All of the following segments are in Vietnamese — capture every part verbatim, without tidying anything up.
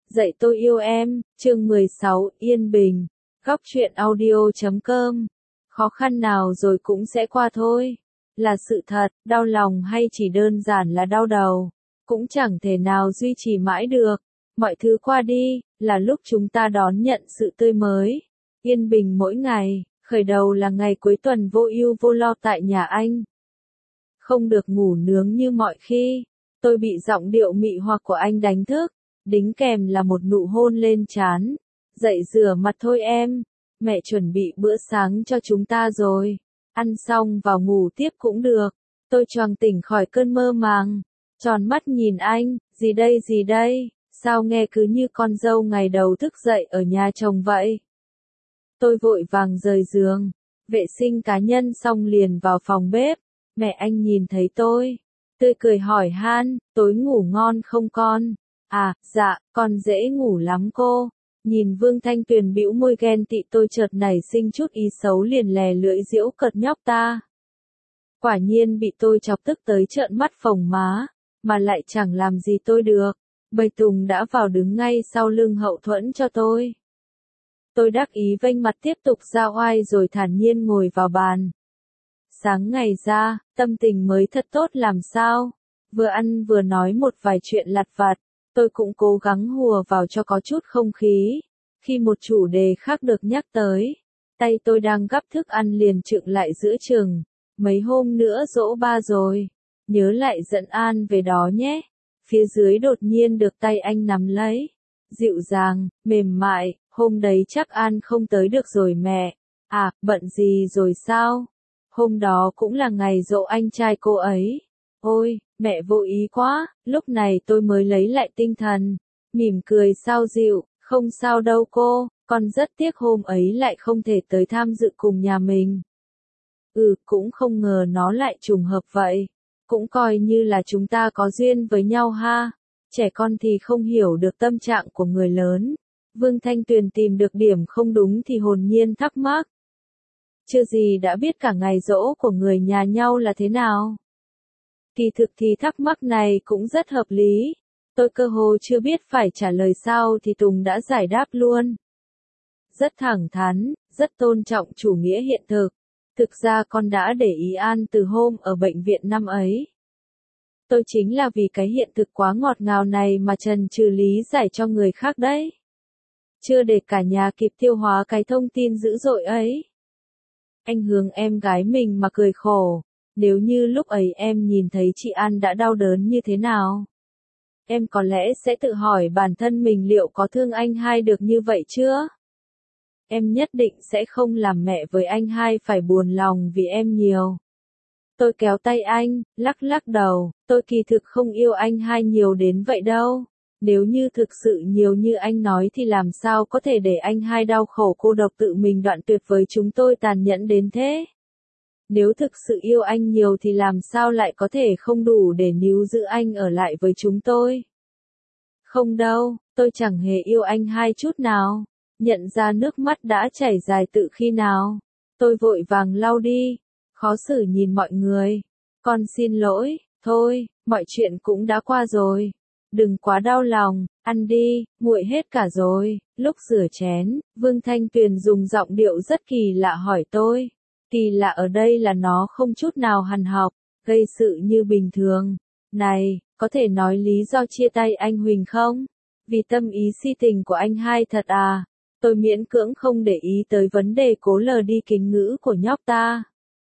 Dạy tôi yêu em, chương mười sáu, Yên Bình, góc truyện audio chấm com. Khó khăn nào rồi cũng sẽ qua thôi. Là sự thật, đau lòng hay chỉ đơn giản là đau đầu, cũng chẳng thể nào duy trì mãi được. Mọi thứ qua đi, là lúc chúng ta đón nhận sự tươi mới. Yên bình mỗi ngày, khởi đầu là ngày cuối tuần vô ưu vô lo tại nhà anh. Không được ngủ nướng như mọi khi, tôi bị giọng điệu mị hoặc của anh đánh thức, đính kèm là một nụ hôn lên trán. Dậy rửa mặt thôi em, mẹ chuẩn bị bữa sáng cho chúng ta rồi. Ăn xong vào ngủ tiếp cũng được. Tôi choàng tỉnh khỏi cơn mơ màng, tròn mắt nhìn anh, gì đây gì đây, sao nghe cứ như con dâu ngày đầu thức dậy ở nhà chồng vậy. Tôi vội vàng rời giường, vệ sinh cá nhân xong liền vào phòng bếp. Mẹ anh nhìn thấy tôi, tươi cười hỏi han, tối ngủ ngon không con? À, dạ, con dễ ngủ lắm cô. Nhìn Vương Thanh Tuyền bĩu môi ghen tị, tôi chợt nảy sinh chút ý xấu liền lè lưỡi giễu cợt nhóc ta. Quả nhiên bị tôi chọc tức tới trợn mắt phồng má, mà lại chẳng làm gì tôi được. Bầy Tùng đã vào đứng ngay sau lưng hậu thuẫn cho tôi. Tôi đắc ý vênh mặt tiếp tục ra oai rồi thản nhiên ngồi vào bàn. Sáng ngày ra, tâm tình mới thật tốt làm sao. Vừa ăn vừa nói một vài chuyện lặt vặt. Tôi cũng cố gắng hùa vào cho có chút không khí. Khi một chủ đề khác được nhắc tới, tay tôi đang gắp thức ăn liền trựng lại giữa chừng. Mấy hôm nữa giỗ ba rồi, nhớ lại dẫn An về đó nhé. Phía dưới đột nhiên được tay anh nắm lấy. Dịu dàng, mềm mại, hôm đấy chắc An không tới được rồi mẹ. À, bận gì rồi sao? Hôm đó cũng là ngày giỗ anh trai cô ấy. Ôi, mẹ vô ý quá, lúc này tôi mới lấy lại tinh thần. Mỉm cười sao dịu, không sao đâu cô, con rất tiếc hôm ấy lại không thể tới tham dự cùng nhà mình. Ừ, cũng không ngờ nó lại trùng hợp vậy. Cũng coi như là chúng ta có duyên với nhau ha. Trẻ con thì không hiểu được tâm trạng của người lớn. Vương Thanh Tuyền tìm được điểm không đúng thì hồn nhiên thắc mắc. Chưa gì đã biết cả ngày giỗ của người nhà nhau là thế nào. Kỳ thực thì thắc mắc này cũng rất hợp lý. Tôi cơ hồ chưa biết phải trả lời sao thì Tùng đã giải đáp luôn. Rất thẳng thắn, rất tôn trọng chủ nghĩa hiện thực. Thực ra con đã để ý An từ hôm ở bệnh viện năm ấy. Tôi chính là vì cái hiện thực quá ngọt ngào này mà trần trừ lý giải cho người khác đấy. Chưa để cả nhà kịp tiêu hóa cái thông tin dữ dội ấy. Anh hướng em gái mình mà cười khổ. Nếu như lúc ấy em nhìn thấy chị An đã đau đớn như thế nào? Em có lẽ sẽ tự hỏi bản thân mình liệu có thương anh hai được như vậy chưa? Em nhất định sẽ không làm mẹ với anh hai phải buồn lòng vì em nhiều. Tôi kéo tay anh, lắc lắc đầu, tôi kỳ thực không yêu anh hai nhiều đến vậy đâu. Nếu như thực sự nhiều như anh nói thì làm sao có thể để anh hai đau khổ cô độc tự mình đoạn tuyệt với chúng tôi tàn nhẫn đến thế? Nếu thực sự yêu anh nhiều thì làm sao lại có thể không đủ để níu giữ anh ở lại với chúng tôi? Không đâu, tôi chẳng hề yêu anh hai chút nào. Nhận ra nước mắt đã chảy dài tự khi nào. Tôi vội vàng lau đi. Khó xử nhìn mọi người. Con xin lỗi, thôi, mọi chuyện cũng đã qua rồi. Đừng quá đau lòng, ăn đi, nguội hết cả rồi. Lúc rửa chén, Vương Thanh Tuyền dùng giọng điệu rất kỳ lạ hỏi tôi. Kỳ lạ ở đây là nó không chút nào hằn học, gây sự như bình thường. Này, có thể nói lý do chia tay anh Huỳnh không? Vì tâm ý si tình của anh hai thật à? Tôi miễn cưỡng không để ý tới vấn đề cố lờ đi kính ngữ của nhóc ta.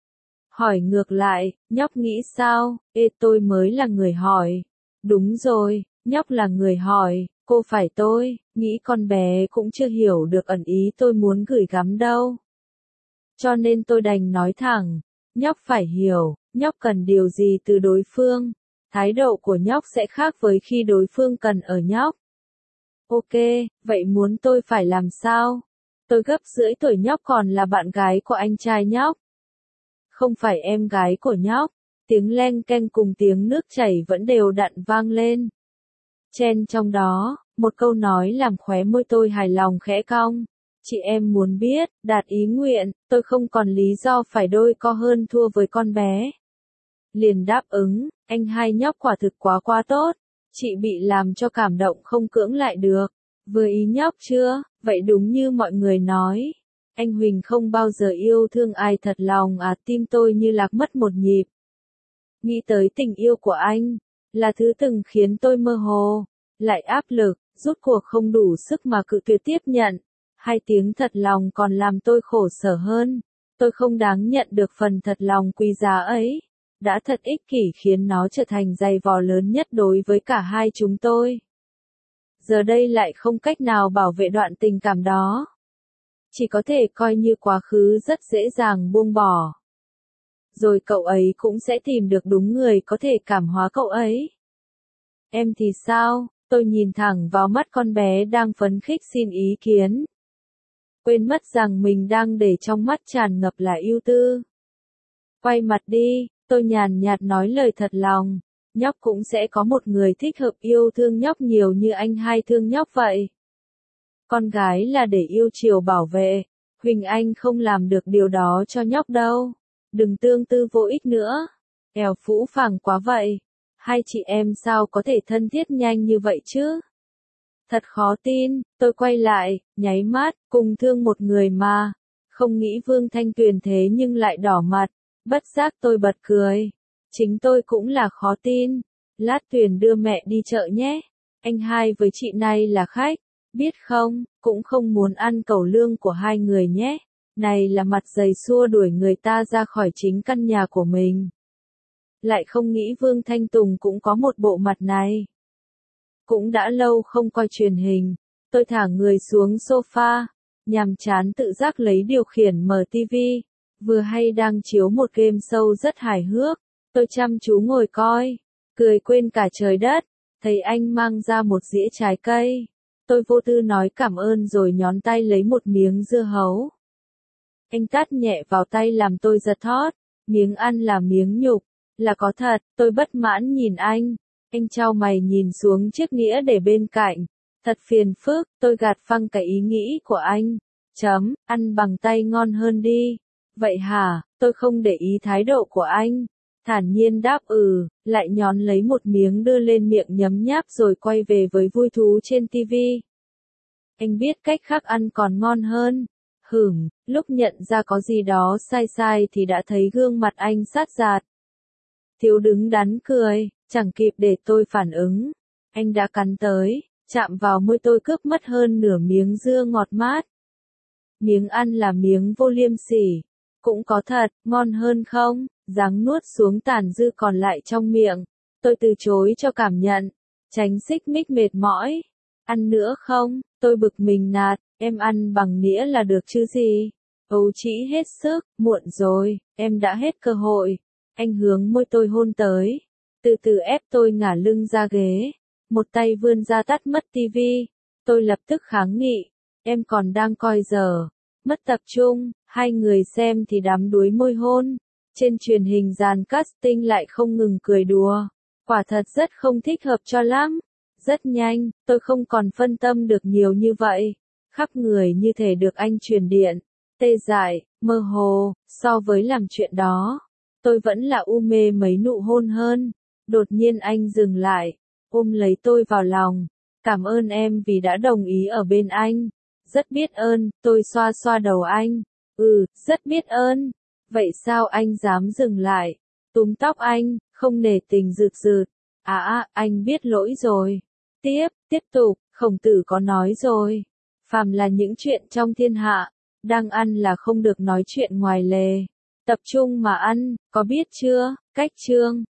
Hỏi ngược lại, nhóc nghĩ sao? Ê, tôi mới là người hỏi. Đúng rồi, nhóc là người hỏi, cô phải tôi, nghĩ con bé cũng chưa hiểu được ẩn ý tôi muốn gửi gắm đâu. Cho nên tôi đành nói thẳng, nhóc phải hiểu, nhóc cần điều gì từ đối phương. Thái độ của nhóc sẽ khác với khi đối phương cần ở nhóc. Ok, vậy muốn tôi phải làm sao? Tôi gấp rưỡi tuổi nhóc còn là bạn gái của anh trai nhóc. Không phải em gái của nhóc. Tiếng leng keng cùng tiếng nước chảy vẫn đều đặn vang lên. Chen trong đó, một câu nói làm khóe môi tôi hài lòng khẽ cong. Chị em muốn biết, đạt ý nguyện, tôi không còn lý do phải đôi co hơn thua với con bé. Liền đáp ứng, anh hai nhóc quả thực quá quá tốt. Chị bị làm cho cảm động không cưỡng lại được. Vừa ý nhóc chưa? Vậy đúng như mọi người nói. Anh Huỳnh không bao giờ yêu thương ai thật lòng à, tim tôi như lạc mất một nhịp. Nghĩ tới tình yêu của anh, là thứ từng khiến tôi mơ hồ, lại áp lực, rốt cuộc không đủ sức mà cự tuyệt tiếp nhận. Hai tiếng thật lòng còn làm tôi khổ sở hơn. Tôi không đáng nhận được phần thật lòng quý giá ấy. Đã thật ích kỷ khiến nó trở thành giày vò lớn nhất đối với cả hai chúng tôi. Giờ đây lại không cách nào bảo vệ đoạn tình cảm đó. Chỉ có thể coi như quá khứ rất dễ dàng buông bỏ. Rồi cậu ấy cũng sẽ tìm được đúng người có thể cảm hóa cậu ấy. Em thì sao? Tôi nhìn thẳng vào mắt con bé đang phấn khích xin ý kiến. Quên mất rằng mình đang để trong mắt tràn ngập là ưu tư. Quay mặt đi, tôi nhàn nhạt nói lời thật lòng. Nhóc cũng sẽ có một người thích hợp yêu thương nhóc nhiều như anh hai thương nhóc vậy. Con gái là để yêu chiều bảo vệ. Huỳnh Anh không làm được điều đó cho nhóc đâu. Đừng tương tư vô ích nữa. Eo phũ phàng quá vậy. Hai chị em sao có thể thân thiết nhanh như vậy chứ? Thật khó tin, tôi quay lại, nháy mắt, cùng thương một người mà. Không nghĩ Vương Thanh Tuyền thế nhưng lại đỏ mặt. Bất giác tôi bật cười. Chính tôi cũng là khó tin. Lát Tuyền đưa mẹ đi chợ nhé. Anh hai với chị này là khách. Biết không, cũng không muốn ăn cẩu lương của hai người nhé. Này là mặt dày xua đuổi người ta ra khỏi chính căn nhà của mình. Lại không nghĩ Vương Thanh Tùng cũng có một bộ mặt này. Cũng đã lâu không coi truyền hình. Tôi thả người xuống sofa. Nhàm chán tự giác lấy điều khiển mở tivi. Vừa hay đang chiếu một game show rất hài hước. Tôi chăm chú ngồi coi. Cười quên cả trời đất. Thấy anh mang ra một dĩa trái cây. Tôi vô tư nói cảm ơn rồi nhón tay lấy một miếng dưa hấu. Anh tát nhẹ vào tay làm tôi giật thót. Miếng ăn là miếng nhục. Là có thật, tôi bất mãn nhìn anh. Anh chau mày nhìn xuống chiếc nĩa để bên cạnh. Thật phiền phức, tôi gạt phăng cái ý nghĩ của anh. Chấm, ăn bằng tay ngon hơn đi. Vậy hả, tôi không để ý thái độ của anh. Thản nhiên đáp ừ, lại nhón lấy một miếng đưa lên miệng nhấm nháp rồi quay về với vui thú trên tivi. Anh biết cách khác ăn còn ngon hơn. Hửm, lúc nhận ra có gì đó sai sai thì đã thấy gương mặt anh sát rạt. Thiếu đứng đắn cười, chẳng kịp để tôi phản ứng. Anh đã cắn tới, chạm vào môi tôi cướp mất hơn nửa miếng dưa ngọt mát. Miếng ăn là miếng vô liêm sỉ. Cũng có thật, ngon hơn không? Ráng nuốt xuống tàn dư còn lại trong miệng. Tôi từ chối cho cảm nhận. Tránh xích mích mệt mỏi. Ăn nữa không? Tôi bực mình nạt. Em ăn bằng nĩa là được chứ gì? Ấu trĩ hết sức, muộn rồi, em đã hết cơ hội. Anh hướng môi tôi hôn tới. Từ từ ép tôi ngả lưng ra ghế. Một tay vươn ra tắt mất tivi. Tôi lập tức kháng nghị. Em còn đang coi giờ. Mất tập trung, hai người xem thì đắm đuối môi hôn. Trên truyền hình dàn casting lại không ngừng cười đùa. Quả thật rất không thích hợp cho lắm. Rất nhanh, tôi không còn phân tâm được nhiều như vậy. Khắp người như thể được anh truyền điện. Tê dại, mơ hồ, so với làm chuyện đó. Tôi vẫn là u mê mấy nụ hôn hơn. Đột nhiên anh dừng lại. Ôm lấy tôi vào lòng. Cảm ơn em vì đã đồng ý ở bên anh. Rất biết ơn, tôi xoa xoa đầu anh. Ừ, rất biết ơn. Vậy sao anh dám dừng lại? Túm tóc anh, không nể tình rượt rượt. À à, anh biết lỗi rồi. Tiếp, tiếp tục, Khổng Tử có nói rồi. Phàm là những chuyện trong thiên hạ, đang ăn là không được nói chuyện ngoài lề. Tập trung mà ăn, có biết chưa? Cách chương